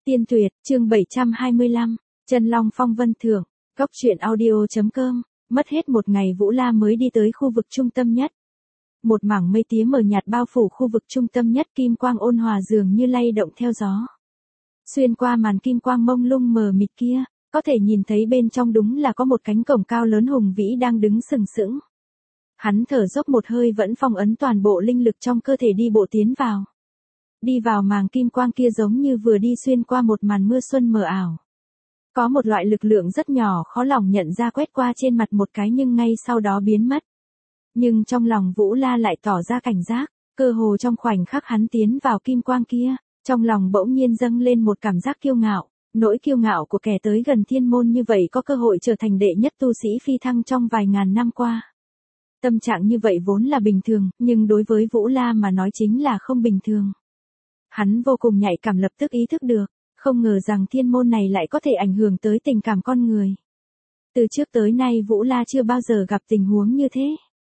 Tiên tuyệt, chương 725, Chân Long Phong Vân Thưởng, Góc truyện audio.com, mất hết một ngày Vũ La mới đi tới khu vực trung tâm nhất. Một mảng mây tía mờ nhạt bao phủ khu vực trung tâm nhất, kim quang ôn hòa dường như lay động theo gió. Xuyên qua màn kim quang mông lung mờ mịt kia, có thể nhìn thấy bên trong đúng là có một cánh cổng cao lớn hùng vĩ đang đứng sừng sững. Hắn thở dốc một hơi vẫn phong ấn toàn bộ linh lực trong cơ thể đi bộ tiến vào. Đi vào màng kim quang kia giống như vừa đi xuyên qua một màn mưa xuân mờ ảo. Có một loại lực lượng rất nhỏ khó lòng nhận ra quét qua trên mặt một cái nhưng ngay sau đó biến mất. Nhưng trong lòng Vũ La lại tỏ ra cảnh giác, cơ hồ trong khoảnh khắc hắn tiến vào kim quang kia, trong lòng bỗng nhiên dâng lên một cảm giác kiêu ngạo, nỗi kiêu ngạo của kẻ tới gần thiên môn như vậy có cơ hội trở thành đệ nhất tu sĩ phi thăng trong vài ngàn năm qua. Tâm trạng như vậy vốn là bình thường, nhưng đối với Vũ La mà nói chính là không bình thường. Hắn vô cùng nhạy cảm lập tức ý thức được, không ngờ rằng thiên môn này lại có thể ảnh hưởng tới tình cảm con người. Từ trước tới nay Vũ La chưa bao giờ gặp tình huống như thế.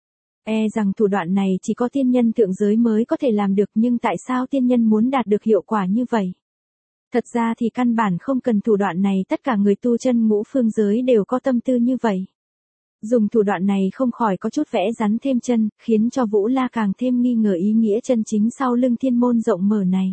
Rằng thủ đoạn này chỉ có tiên nhân thượng giới mới có thể làm được, nhưng tại sao tiên nhân muốn đạt được hiệu quả như vậy? Thật ra thì căn bản không cần thủ đoạn này, tất cả người tu chân ngũ phương giới đều có tâm tư như vậy. Dùng thủ đoạn này không khỏi có chút vẽ rắn thêm chân, khiến cho Vũ La càng thêm nghi ngờ ý nghĩa chân chính sau lưng thiên môn rộng mở này.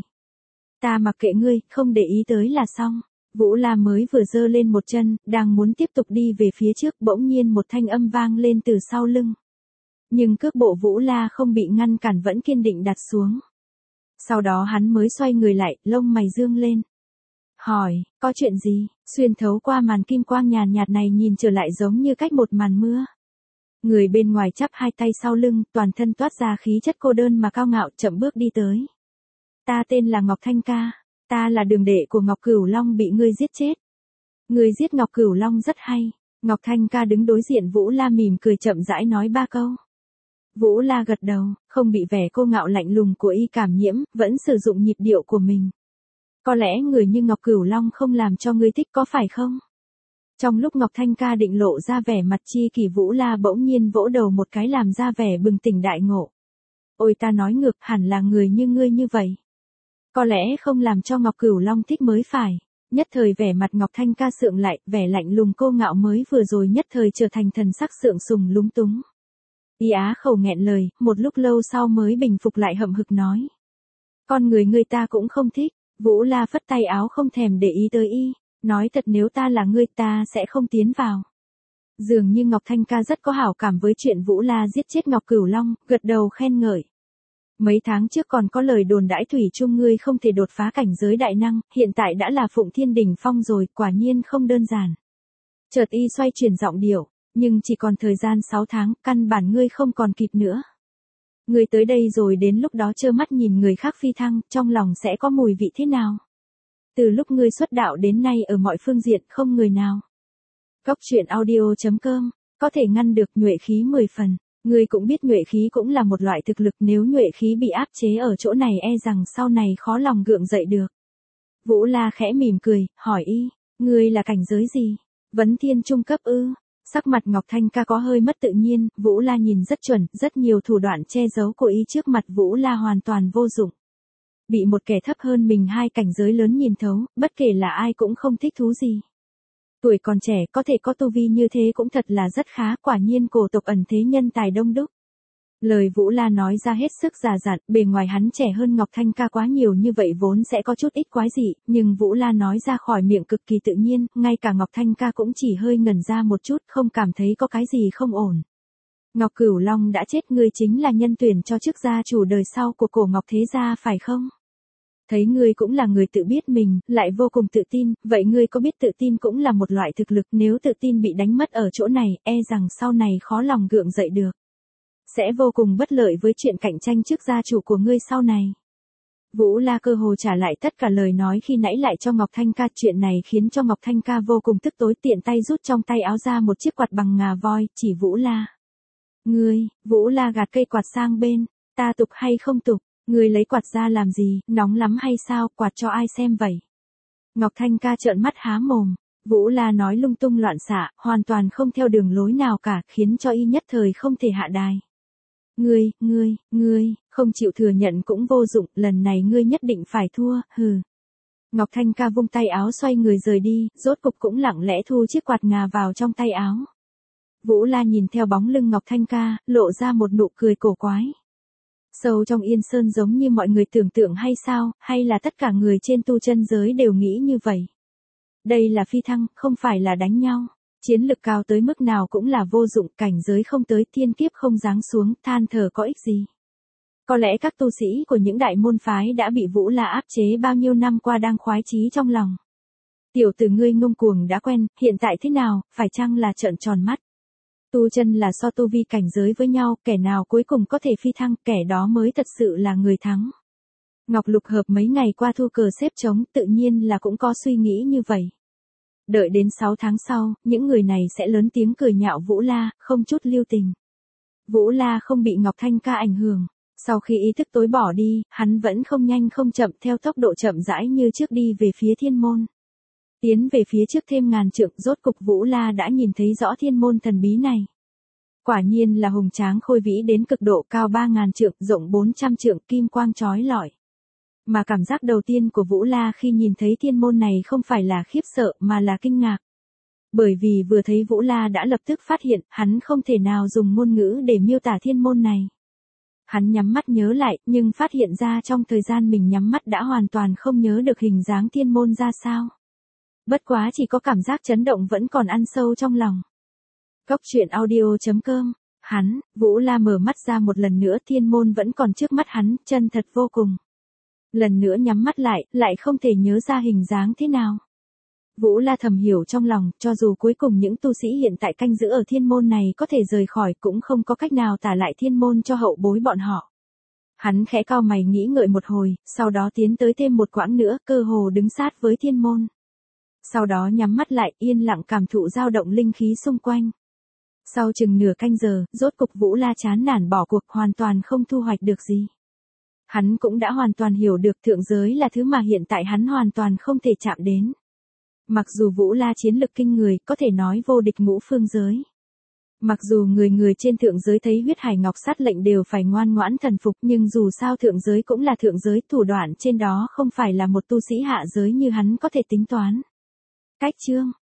Ta mặc kệ ngươi, không để ý tới là xong. Vũ La mới vừa giơ lên một chân, đang muốn tiếp tục đi về phía trước, bỗng nhiên một thanh âm vang lên từ sau lưng. Nhưng cước bộ Vũ La không bị ngăn cản vẫn kiên định đặt xuống. Sau đó hắn mới xoay người lại, lông mày dương lên. Hỏi, có chuyện gì? Xuyên thấu qua màn kim quang nhàn nhạt này nhìn trở lại giống như cách một màn mưa. Người bên ngoài chắp hai tay sau lưng, toàn thân toát ra khí chất cô đơn mà cao ngạo, chậm bước đi tới. Ta tên là Ngọc Thanh Ca, ta là đường đệ của Ngọc Cửu Long bị ngươi giết chết. Ngươi giết Ngọc Cửu Long rất hay. Ngọc Thanh Ca đứng đối diện Vũ La mỉm cười chậm rãi nói ba câu. Vũ La gật đầu, không bị vẻ cô ngạo lạnh lùng của y cảm nhiễm, vẫn sử dụng nhịp điệu của mình. Có lẽ người như Ngọc Cửu Long không làm cho ngươi thích có phải không? Trong lúc Ngọc Thanh Ca định lộ ra vẻ mặt chi kỷ, Vũ La bỗng nhiên vỗ đầu một cái làm ra vẻ bừng tỉnh đại ngộ. Ôi ta nói ngược, hẳn là người như ngươi như vậy. Có lẽ không làm cho Ngọc Cửu Long thích mới phải. Nhất thời vẻ mặt Ngọc Thanh Ca sượng lại, vẻ lạnh lùng cô ngạo mới vừa rồi nhất thời trở thành thần sắc sượng sùng lúng túng. Y á khẩu nghẹn lời, một lúc lâu sau mới bình phục lại hậm hực nói. Con người ta cũng không thích. Vũ La phất tay áo không thèm để ý tới y, nói thật nếu ta là ngươi ta sẽ không tiến vào. Dường như Ngọc Thanh Ca rất có hảo cảm với chuyện Vũ La giết chết Ngọc Cửu Long, gật đầu khen ngợi. Mấy tháng trước còn có lời đồn đãi thủy chung ngươi không thể đột phá cảnh giới đại năng, hiện tại đã là Phụng Thiên đỉnh phong rồi, quả nhiên không đơn giản. Chợt y xoay chuyển giọng điệu, nhưng chỉ còn thời gian 6 tháng, căn bản ngươi không còn kịp nữa. Ngươi tới đây rồi đến lúc đó trơ mắt nhìn người khác phi thăng, trong lòng sẽ có mùi vị thế nào? Từ lúc ngươi xuất đạo đến nay ở mọi phương diện không người nào. Góc truyện audio.com, có thể ngăn được nhuệ khí 10 phần. Ngươi cũng biết nhuệ khí cũng là một loại thực lực, nếu nhuệ khí bị áp chế ở chỗ này rằng sau này khó lòng gượng dậy được. Vũ La khẽ mỉm cười, hỏi y, ngươi là cảnh giới gì? Vấn thiên trung cấp ư? Sắc mặt Ngọc Thanh Ca có hơi mất tự nhiên, Vũ La nhìn rất chuẩn, rất nhiều thủ đoạn che giấu của y trước mặt Vũ La hoàn toàn vô dụng. Bị một kẻ thấp hơn mình 2 cảnh giới lớn nhìn thấu, bất kể là ai cũng không thích thú gì. Tuổi còn trẻ có thể có tu vi như thế cũng thật là rất khá, quả nhiên cổ tộc ẩn thế nhân tài đông đúc. Lời Vũ La nói ra hết sức già dặn, bề ngoài hắn trẻ hơn Ngọc Thanh Ca quá nhiều như vậy vốn sẽ có chút ít quái dị, nhưng Vũ La nói ra khỏi miệng cực kỳ tự nhiên, ngay cả Ngọc Thanh Ca cũng chỉ hơi ngẩn ra một chút, không cảm thấy có cái gì không ổn. Ngọc Cửu Long đã chết, ngươi chính là nhân tuyển cho chức gia chủ đời sau của cổ Ngọc thế gia phải không? Thấy ngươi cũng là người tự biết mình, lại vô cùng tự tin, vậy ngươi có biết tự tin cũng là một loại thực lực, nếu tự tin bị đánh mất ở chỗ này, rằng sau này khó lòng gượng dậy được. Sẽ vô cùng bất lợi với chuyện cạnh tranh chức gia chủ của ngươi sau này. Vũ La cơ hồ trả lại tất cả lời nói khi nãy lại cho Ngọc Thanh Ca, chuyện này khiến cho Ngọc Thanh Ca vô cùng tức tối, tiện tay rút trong tay áo ra một chiếc quạt bằng ngà voi, chỉ Vũ La. Ngươi, Vũ La gạt cây quạt sang bên, ta tục hay không tục? Ngươi lấy quạt ra làm gì, nóng lắm hay sao, quạt cho ai xem vậy? Ngọc Thanh Ca trợn mắt há mồm, Vũ La nói lung tung loạn xạ, hoàn toàn không theo đường lối nào cả, khiến cho y nhất thời không thể hạ đài. Ngươi, không chịu thừa nhận cũng vô dụng, lần này ngươi nhất định phải thua, hừ. Ngọc Thanh Ca vung tay áo xoay người rời đi, rốt cục cũng lặng lẽ thu chiếc quạt ngà vào trong tay áo. Vũ La nhìn theo bóng lưng Ngọc Thanh Ca, lộ ra một nụ cười cổ quái. Sâu trong Yên Sơn giống như mọi người tưởng tượng hay sao, hay là tất cả người trên tu chân giới đều nghĩ như vậy? Đây là phi thăng, không phải là đánh nhau. Chiến lực cao tới mức nào cũng là vô dụng, cảnh giới không tới, thiên kiếp không giáng xuống, than thở có ích gì. Có lẽ các tu sĩ của những đại môn phái đã bị Vũ La áp chế bao nhiêu năm qua đang khoái chí trong lòng. Tiểu tử ngươi ngông cuồng đã quen, hiện tại thế nào, phải chăng là trợn tròn mắt? Tu chân là so tu vi cảnh giới với nhau, kẻ nào cuối cùng có thể phi thăng, kẻ đó mới thật sự là người thắng. Ngọc Lục Hợp mấy ngày qua thu cờ xếp trống, tự nhiên là cũng có suy nghĩ như vậy. Đợi đến 6 tháng sau, những người này sẽ lớn tiếng cười nhạo Vũ La, không chút lưu tình. Vũ La không bị Ngọc Thanh Ca ảnh hưởng. Sau khi ý thức tối bỏ đi, hắn vẫn không nhanh không chậm theo tốc độ chậm rãi như trước đi về phía thiên môn. Tiến về phía trước thêm ngàn trượng, rốt cục Vũ La đã nhìn thấy rõ thiên môn thần bí này. Quả nhiên là hùng tráng khôi vĩ đến cực độ, cao 3.000 trượng, rộng 400 trượng, kim quang chói lọi. Mà cảm giác đầu tiên của Vũ La khi nhìn thấy thiên môn này không phải là khiếp sợ mà là kinh ngạc. Bởi vì vừa thấy Vũ La đã lập tức phát hiện hắn không thể nào dùng ngôn ngữ để miêu tả thiên môn này. Hắn nhắm mắt nhớ lại, nhưng phát hiện ra trong thời gian mình nhắm mắt đã hoàn toàn không nhớ được hình dáng thiên môn ra sao. Bất quá chỉ có cảm giác chấn động vẫn còn ăn sâu trong lòng. Cốc truyện audio.com. Vũ La mở mắt ra một lần nữa, thiên môn vẫn còn trước mắt hắn, chân thật vô cùng. Lần nữa nhắm mắt lại không thể nhớ ra hình dáng thế nào. Vũ La thầm hiểu trong lòng, cho dù cuối cùng những tu sĩ hiện tại canh giữ ở thiên môn này có thể rời khỏi cũng không có cách nào tả lại thiên môn cho hậu bối bọn họ. Hắn khẽ cau mày nghĩ ngợi một hồi, sau đó tiến tới thêm một quãng nữa, cơ hồ đứng sát với thiên môn. Sau đó nhắm mắt lại, yên lặng cảm thụ dao động linh khí xung quanh. Sau chừng nửa canh giờ, rốt cục Vũ La chán nản bỏ cuộc, hoàn toàn không thu hoạch được gì. Hắn cũng đã hoàn toàn hiểu được thượng giới là thứ mà hiện tại hắn hoàn toàn không thể chạm đến. Mặc dù Vũ La chiến lực kinh người, có thể nói vô địch ngũ phương giới. Mặc dù người trên thượng giới thấy huyết hải ngọc sát lệnh đều phải ngoan ngoãn thần phục, nhưng dù sao thượng giới cũng là thượng giới, thủ đoạn trên đó không phải là một tu sĩ hạ giới như hắn có thể tính toán. Cách chương